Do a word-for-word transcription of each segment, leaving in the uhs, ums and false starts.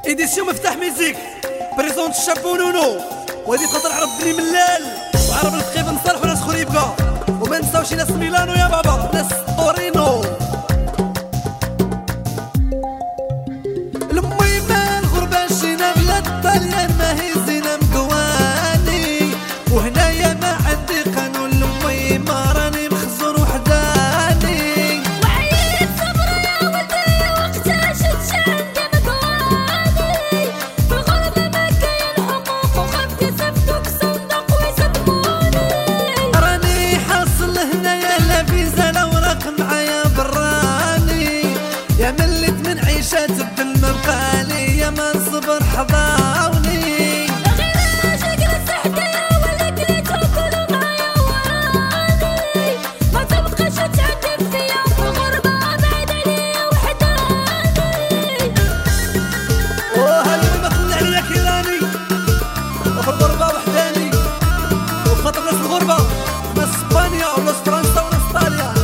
ايديسيون مفتاح ميزيك بريزونت الشابو نونو، وهادي خاطر عرب بني ملال وعرب الخيب نصالح وناس خريبكا، وما نساوش ناس ميلانو يا بابا ناس طورينو. المهم الغربة شينا بلاد طاليان ماهي زينة مقواني، وهنايا ما عندي قانون لمي ما راني مخزون وحداني، وعييت صبر يا ولدي وقتها شدش عندي مقواني، في الغربة ما كاين حقوق وخفت يصفدوك صندوق ويصدموني، راني حاصل هنايا لا فيزا لا وراق معايا براني، يا مليت من عيشة تبدل ما بقالي يا ما نصبر حضاوني، غير جلس حدايا ولا كليت وكلوا معايا وراني، ما تبقاش تعذب فيا في الغربة بعد عليا وحداني. وهاللي ما طلع عليا كيراني وفي الغربة وحداني، وخاطر ناس الغربة ناس اسبانيا وناس فرنسا وناس طاليان.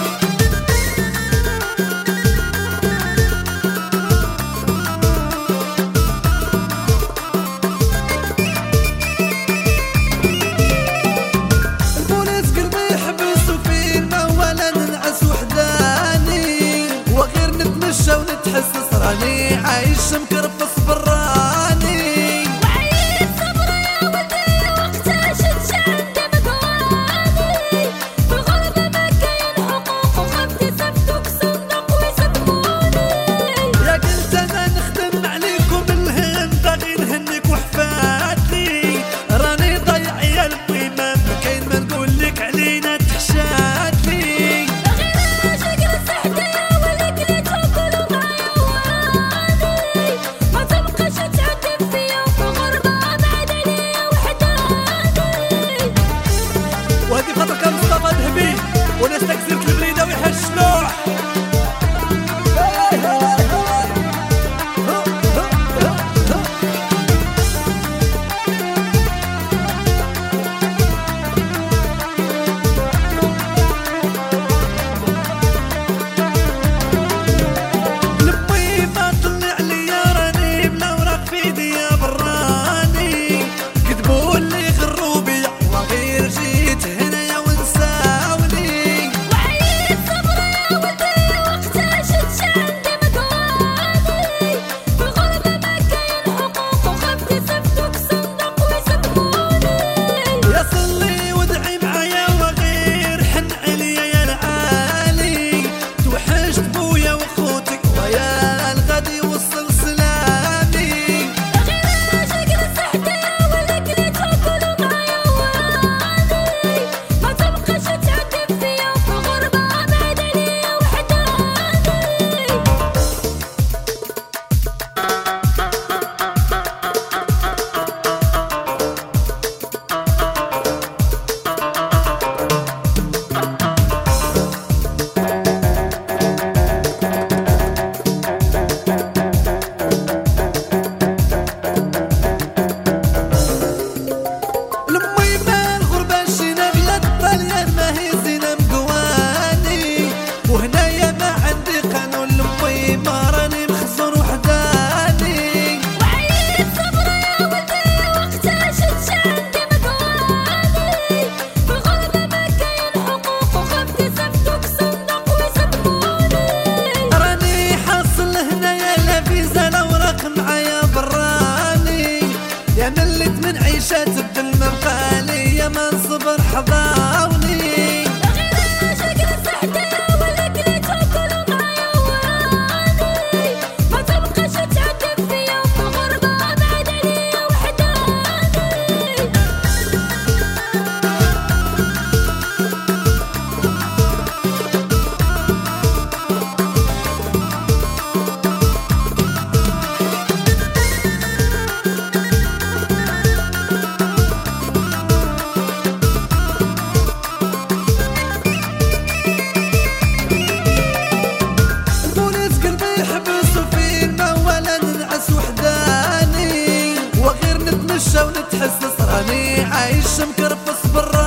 ونتحسس راني عايش مكرفص براني، وعييت صبر يا ولدي وقتها شدش عندي مقواني، في الغربة ما كاين حقوق وخفت يصفدوك صندوق ويصدموني، يا قلت انا نخدم عليكم الهند غي نهنيك وحفاتلي، راني ضايع يا الميمة ما كاين ما نقولك علينا تحشاتلي، غير جلس حدايا ولا كليت وكلوا معايا وراني، ما تبقاش تعذب فيا في الغربة بعد عليا وحداني. وهادي خاطر كان مصطفى ذهبي وناس تكسيرة البليدة ويحل الشلوح. لمي ما طلع ليا راني بلا وراق في ايدي يا براني، كذبولي غروا بيا وغير جيت هنايا ونساوني، وعييت صبر يا ولدي وقتها شدش عندي مقواني، في الغربة ما كاين حقوق وخفت يصفدوك صندوق ويصدموني، يا صلي وادعي معايا وغير حن عليا يا العالي، توحشت بويا وخوتك ويا الغدي وصل سلامي، غير جلس حدايا ولا كليت وكلوا معايا وراني، ما تبقاش تعذب فيا في الغربة بعد عليا وحداني. المهم الغربة شينا بلاد طاليان ماهي زينة مقواني، وهنايا ما عندي قانون لمي ما راني مخزون وحداني، وعييت صبر يا ولدي وقتها شدش عندي مقواني، في الغربة ما كاين حقوق وخفت يصفدوك صندوق ويصدموني، راني حاصل هنايا لا فيزا لا وراق معايا براني، يا مليت من عيشة تبدل ما بقالي يا ما نصبر حضاوني، غير جلس حدايا ولا كليت وكلوا معايا وراني، ما تبقاش تعذب فيا في الغربة بعد عليا وحداني. البوليس قلبي يحبس وفينا ولا ننعس وحداني، وغير نتمشى ونتحسس راني عايش مكرفص برا